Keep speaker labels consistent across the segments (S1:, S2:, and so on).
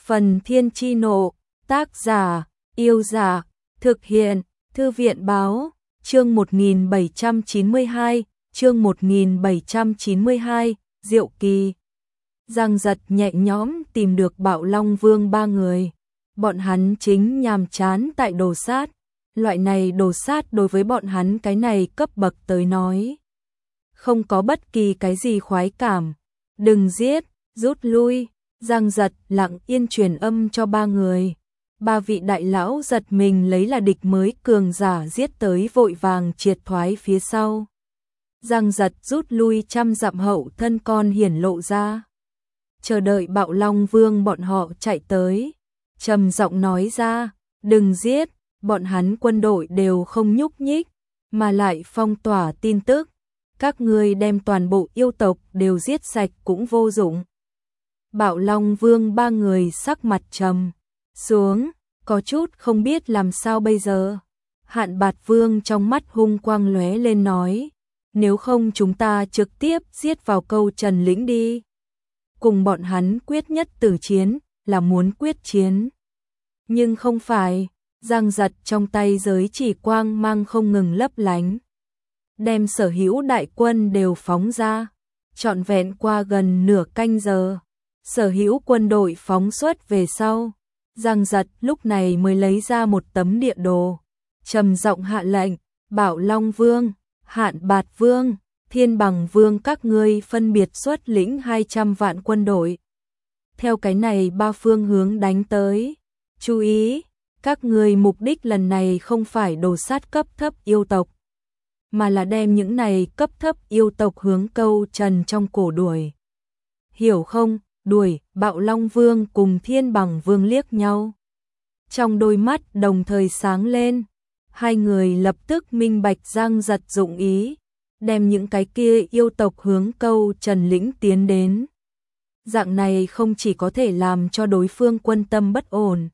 S1: Phần Thiên Chi Nộ, tác giả, Yêu Giả, thực hiện, Thư viện Báo, chương 1792, chương 1792, Diệu Kỳ. Giang Giật nhẹ nhõm tìm được Bạo Long Vương ba người. Bọn hắn chính nhàm chán tại đồ sát. Loại này đồ sát đối với bọn hắn cái này cấp bậc tới nói, không có bất kỳ cái gì khoái cảm. Đừng giết, rút lui. Giang Giật lặng yên truyền âm cho ba người. Ba vị đại lão giật mình lấy là địch mới cường giả giết tới vội vàng triệt thoái phía sau. Giang Giật rút lui 100 dặm hậu thân con hiển lộ ra. Chờ đợi Bạo Long Vương bọn họ chạy tới. Trầm giọng nói ra, đừng giết, bọn hắn quân đội đều không nhúc nhích, mà lại phong tỏa tin tức. Các ngươi đem toàn bộ yêu tộc đều giết sạch cũng vô dụng. Bạo Long Vương ba người sắc mặt trầm xuống, có chút không biết làm sao bây giờ. Hạn Bạt Vương trong mắt hung quang lóe lên nói, nếu không chúng ta trực tiếp giết vào Câu Trần lĩnh đi. Cùng bọn hắn quyết nhất tử chiến, là muốn quyết chiến. Nhưng không phải, Giang Giật trong tay giới chỉ quang mang không ngừng lấp lánh. Đem sở hữu đại quân đều phóng ra, trọn vẹn qua gần nửa canh giờ. Sở hữu quân đội phóng xuất về sau, Giang Giật lúc này mới lấy ra một tấm địa đồ, trầm giọng hạ lệnh, Bạo Long Vương, Hạn Bạt Vương, Thiên Bằng Vương các ngươi phân biệt xuất lĩnh 200 vạn quân đội. Theo cái này ba phương hướng đánh tới. Chú ý, các ngươi mục đích lần này không phải đồ sát cấp thấp yêu tộc, mà là đem những này cấp thấp yêu tộc hướng Câu Trần trong cổ đuổi. Hiểu không? Đuổi. Bạo Long Vương cùng Thiên Bằng Vương liếc nhau. Trong đôi mắt đồng thời sáng lên. Hai người lập tức minh bạch Giang Giật dụng ý, đem những cái kia yêu tộc hướng Câu Trần lĩnh tiến đến. Dạng này không chỉ có thể làm cho đối phương quân tâm bất ổn,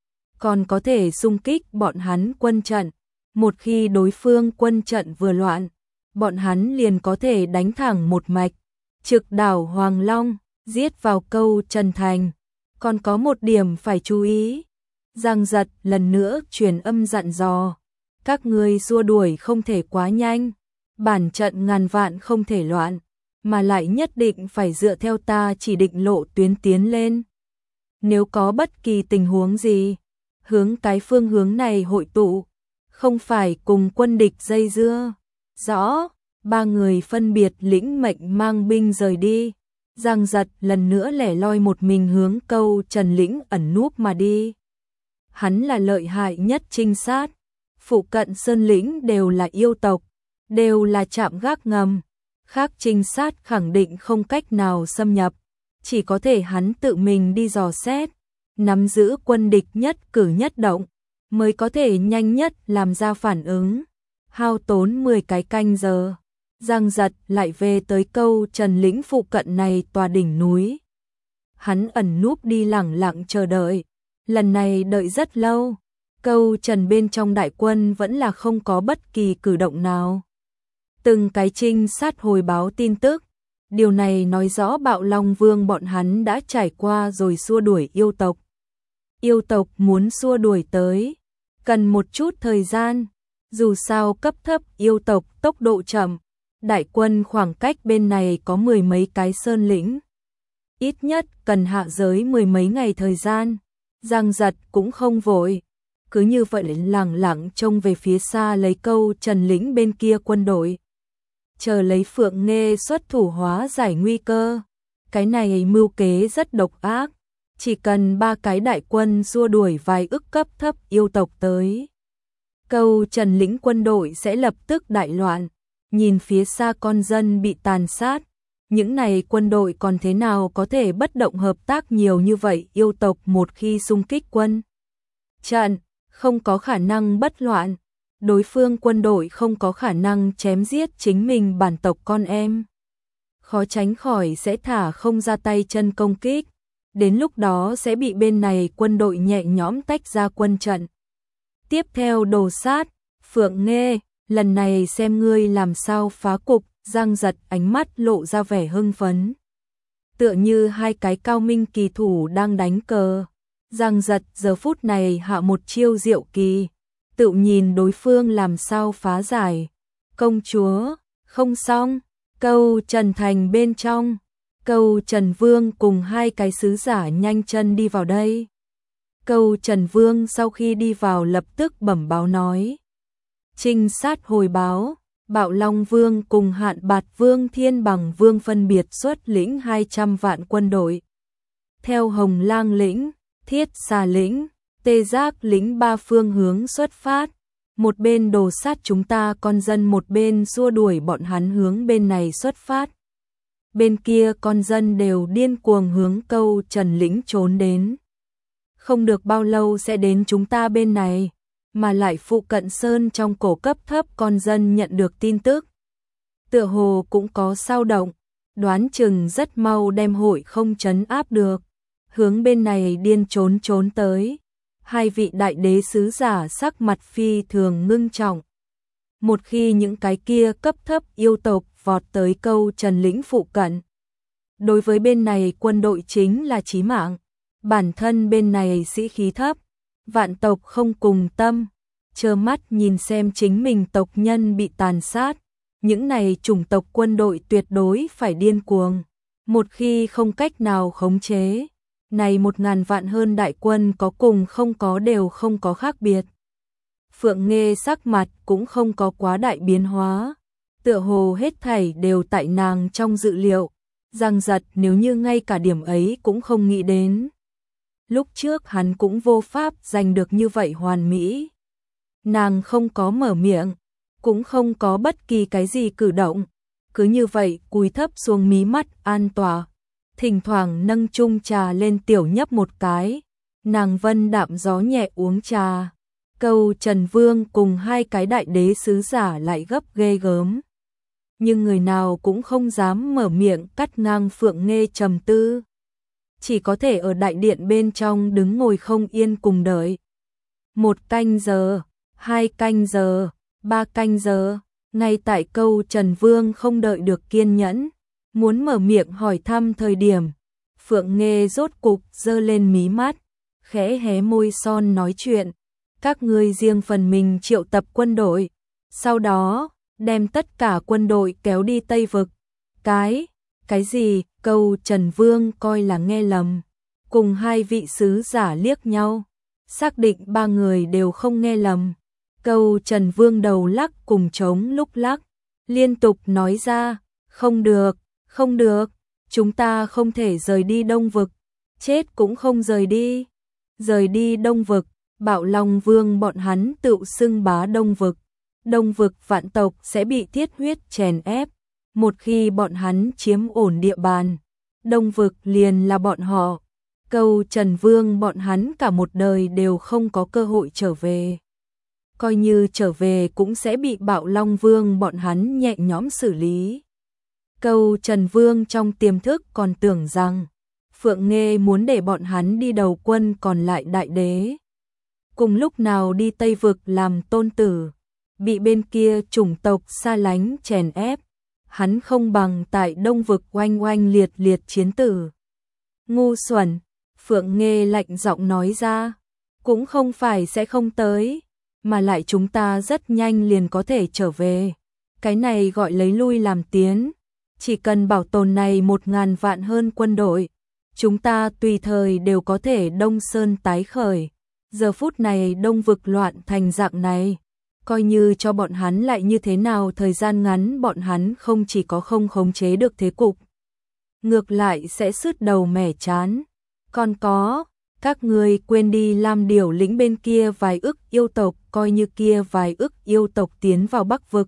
S1: còn có thể xung kích bọn hắn quân trận. Một khi đối phương quân trận vừa loạn, bọn hắn liền có thể đánh thẳng một mạch, trực đảo Hoàng Long, giết vào Câu Trần thành. Còn có một điểm phải chú ý. Giang Giật lần nữa truyền âm dặn dò, các ngươi xua đuổi không thể quá nhanh, bản trận ngàn vạn không thể loạn, mà lại nhất định phải dựa theo ta chỉ định lộ tuyến tiến lên. Nếu có bất kỳ tình huống gì, hướng cái phương hướng này hội tụ, không phải cùng quân địch dây dưa. Rõ. Ba người phân biệt lĩnh mệnh mang binh rời đi. Giang Giật lần nữa lẻ loi một mình hướng Câu Trần lĩnh ẩn núp mà đi. Hắn là lợi hại nhất trinh sát. Phụ cận sơn lĩnh đều là yêu tộc, đều là trạm gác ngầm. Khác trinh sát khẳng định không cách nào xâm nhập, chỉ có thể hắn tự mình đi dò xét, nắm giữ quân địch nhất cử nhất động, mới có thể nhanh nhất làm ra phản ứng. Hao tốn 10 cái canh giờ, Giang Giật lại về tới Câu Trần lĩnh phụ cận này tòa đỉnh núi. Hắn ẩn núp đi lẳng lặng chờ đợi. Lần này đợi rất lâu, Câu Trần bên trong đại quân vẫn là không có bất kỳ cử động nào. Từng cái trinh sát hồi báo tin tức. Điều này nói rõ Bạo Long Vương bọn hắn đã trải qua rồi xua đuổi yêu tộc. Yêu tộc muốn xua đuổi tới, cần một chút thời gian. Dù sao cấp thấp yêu tộc tốc độ chậm, đại quân khoảng cách bên này có 10 mấy cái sơn lĩnh. Ít nhất cần hạ giới 10 mấy ngày thời gian. Giang Giật cũng không vội, cứ như vậy lẳng lặng trông về phía xa lấy Câu Trần lĩnh bên kia quân đội. Chờ lấy Phượng Nghê xuất thủ hóa giải nguy cơ. Cái này mưu kế rất độc ác. Chỉ cần 3 cái đại quân xua đuổi vài ức cấp thấp yêu tộc tới, Câu Trần lĩnh quân đội sẽ lập tức đại loạn. Nhìn phía xa con dân bị tàn sát, những này quân đội còn thế nào có thể bất động hợp tác nhiều như vậy. Yêu tộc một khi xung kích quân trận, không có khả năng bất loạn. Đối phương quân đội không có khả năng chém giết chính mình bản tộc con em, khó tránh khỏi sẽ thả không ra tay chân công kích. Đến lúc đó sẽ bị bên này quân đội nhẹ nhõm tách ra quân trận. Tiếp theo đồ sát. Phượng Nghê, lần này xem ngươi làm sao phá cục. Giang Giật ánh mắt lộ ra vẻ hưng phấn, tựa như hai cái cao minh kỳ thủ đang đánh cờ. Giang Giật giờ phút này hạ một chiêu diệu kỳ, tự nhìn đối phương làm sao phá giải. Công chúa, không xong, Câu Trần Thành bên trong, Câu Trần Vương cùng hai cái sứ giả nhanh chân đi vào đây. Câu Trần Vương sau khi đi vào lập tức bẩm báo nói. Trinh sát hồi báo, Bạo Long Vương cùng Hạn Bạt Vương Thiên Bằng Vương phân biệt xuất lĩnh 200 vạn quân đội. Theo Hồng Lang lĩnh, Thiết Xà lĩnh, Tê Giác lĩnh ba phương hướng xuất phát. Một bên đồ sát chúng ta con dân, một bên xua đuổi bọn hắn hướng bên này xuất phát. Bên kia con dân đều điên cuồng hướng Câu Trần lĩnh trốn đến. Không được bao lâu sẽ đến chúng ta bên này, mà lại phụ cận sơn trong cổ cấp thấp con dân nhận được tin tức. Tựa hồ cũng có sao động, đoán chừng rất mau đem hội không trấn áp được. Hướng bên này điên trốn tới. Hai vị đại đế sứ giả sắc mặt phi thường ngưng trọng. Một khi những cái kia cấp thấp yêu tộc vọt tới Câu Trần lĩnh phụ cận, đối với bên này quân đội chính là chí mạng. Bản thân bên này sĩ khí thấp, vạn tộc không cùng tâm, trơ mắt nhìn xem chính mình tộc nhân bị tàn sát. Những này chủng tộc quân đội tuyệt đối phải điên cuồng. Một khi không cách nào khống chế, này 1000 vạn hơn đại quân có cùng không có đều không có khác biệt. Phượng Nghê sắc mặt cũng không có quá đại biến hóa, tựa hồ hết thảy đều tại nàng trong dự liệu. Giang Giật nếu như ngay cả điểm ấy cũng không nghĩ đến, lúc trước hắn cũng vô pháp giành được như vậy hoàn mỹ. Nàng không có mở miệng, cũng không có bất kỳ cái gì cử động, cứ như vậy cúi thấp xuống mí mắt an tọa, thỉnh thoảng nâng chung trà lên tiểu nhấp một cái. Nàng vân đạm gió nhẹ uống trà. Câu Trần Vương cùng hai cái đại đế sứ giả lại gấp ghê gớm, nhưng người nào cũng không dám mở miệng cắt ngang Phượng Nghê trầm tư, chỉ có thể ở đại điện bên trong đứng ngồi không yên cùng đợi. 1 canh giờ, 2 canh giờ, 3 canh giờ, ngay tại Câu Trần Vương không đợi được kiên nhẫn, muốn mở miệng hỏi thăm thời điểm, Phượng Nghê rốt cục giơ lên mí mắt, khẽ hé môi son nói chuyện. Các ngươi riêng phần mình triệu tập quân đội, sau đó đem tất cả quân đội kéo đi Tây Vực. Cái gì? Câu Trần Vương coi là nghe lầm, cùng hai vị sứ giả liếc nhau, xác định ba người đều không nghe lầm. Câu Trần Vương đầu lắc cùng trống lúc lắc, liên tục nói ra, không được, không được, chúng ta không thể rời đi Đông Vực, chết cũng không rời đi. Rời đi Đông Vực, Bạo Long Vương bọn hắn tự xưng bá Đông Vực. Đông Vực vạn tộc sẽ bị thiết huyết chèn ép. Một khi bọn hắn chiếm ổn địa bàn, Đông Vực liền là bọn họ. Câu Trần Vương bọn hắn cả một đời đều không có cơ hội trở về. Coi như trở về cũng sẽ bị Bạo Long Vương bọn hắn nhẹ nhõm xử lý. Câu Trần Vương trong tiềm thức còn tưởng rằng Phượng Nghê muốn để bọn hắn đi đầu quân còn lại đại đế. Cùng lúc nào đi Tây Vực làm tôn tử, bị bên kia chủng tộc xa lánh chèn ép, hắn không bằng tại Đông Vực oanh oanh liệt liệt chiến tử. Ngu xuẩn, Phượng Nghê lạnh giọng nói ra, cũng không phải sẽ không tới, mà lại chúng ta rất nhanh liền có thể trở về. Cái này gọi lấy lui làm tiến, chỉ cần bảo tồn này 1000 vạn hơn quân đội, chúng ta tùy thời đều có thể Đông Sơn tái khởi. Giờ phút này Đông Vực loạn thành dạng này, coi như cho bọn hắn lại như thế nào, thời gian ngắn bọn hắn không chỉ có không khống chế được thế cục, ngược lại sẽ sứt đầu mẻ chán. Còn có, các ngươi quên đi Lam Điểu lĩnh bên kia vài ức yêu tộc, coi như kia vài ức yêu tộc tiến vào Bắc Vực,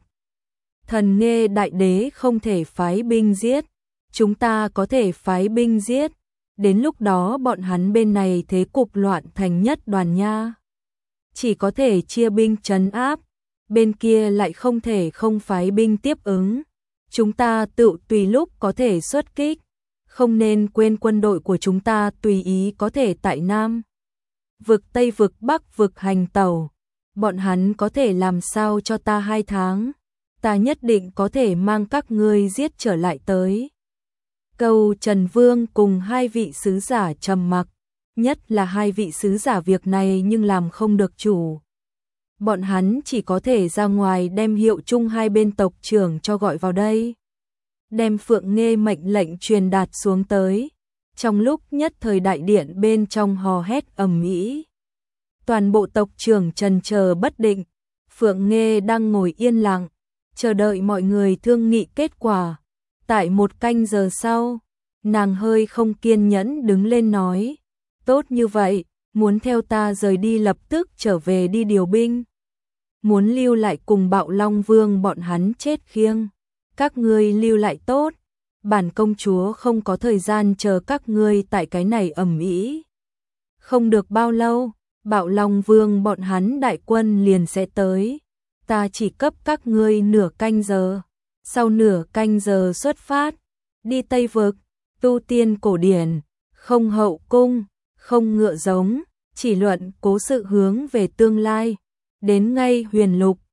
S1: Thần Nghê đại đế không thể phái binh giết, chúng ta có thể phái binh giết. Đến lúc đó bọn hắn bên này thế cục loạn thành nhất đoàn nha. Chỉ có thể chia binh trấn áp, bên kia lại không thể không phái binh tiếp ứng. Chúng ta tự tùy lúc có thể xuất kích, không nên quên quân đội của chúng ta tùy ý có thể tại Nam Vực, Tây Vực, Bắc Vực hành tẩu. Bọn hắn có thể làm sao cho ta 2 tháng, ta nhất định có thể mang các ngươi giết trở lại tới. Câu Trần Vương cùng hai vị sứ giả trầm mặc, nhất là hai vị sứ giả việc này nhưng làm không được chủ. Bọn hắn chỉ có thể ra ngoài đem hiệu chung hai bên tộc trưởng cho gọi vào đây. Đem Phượng Nghê mệnh lệnh truyền đạt xuống tới. Trong lúc nhất thời đại điện bên trong hò hét ầm ĩ. Toàn bộ tộc trưởng trần chờ bất định. Phượng Nghê đang ngồi yên lặng, chờ đợi mọi người thương nghị kết quả. Tại 1 canh giờ sau, nàng hơi không kiên nhẫn đứng lên nói, tốt như vậy, muốn theo ta rời đi lập tức trở về đi điều binh. Muốn lưu lại cùng Bạo Long Vương bọn hắn chết khiêng. Các ngươi lưu lại tốt, bản công chúa không có thời gian chờ các ngươi tại cái này ầm ĩ. Không được bao lâu, Bạo Long Vương bọn hắn đại quân liền sẽ tới. Ta chỉ cấp các ngươi nửa canh giờ. Sau nửa canh giờ xuất phát, đi Tây Vực, tu tiên cổ điển, không hậu cung, không ngựa giống, chỉ luận cố sự hướng về tương lai. Đến ngay Huyền Lục,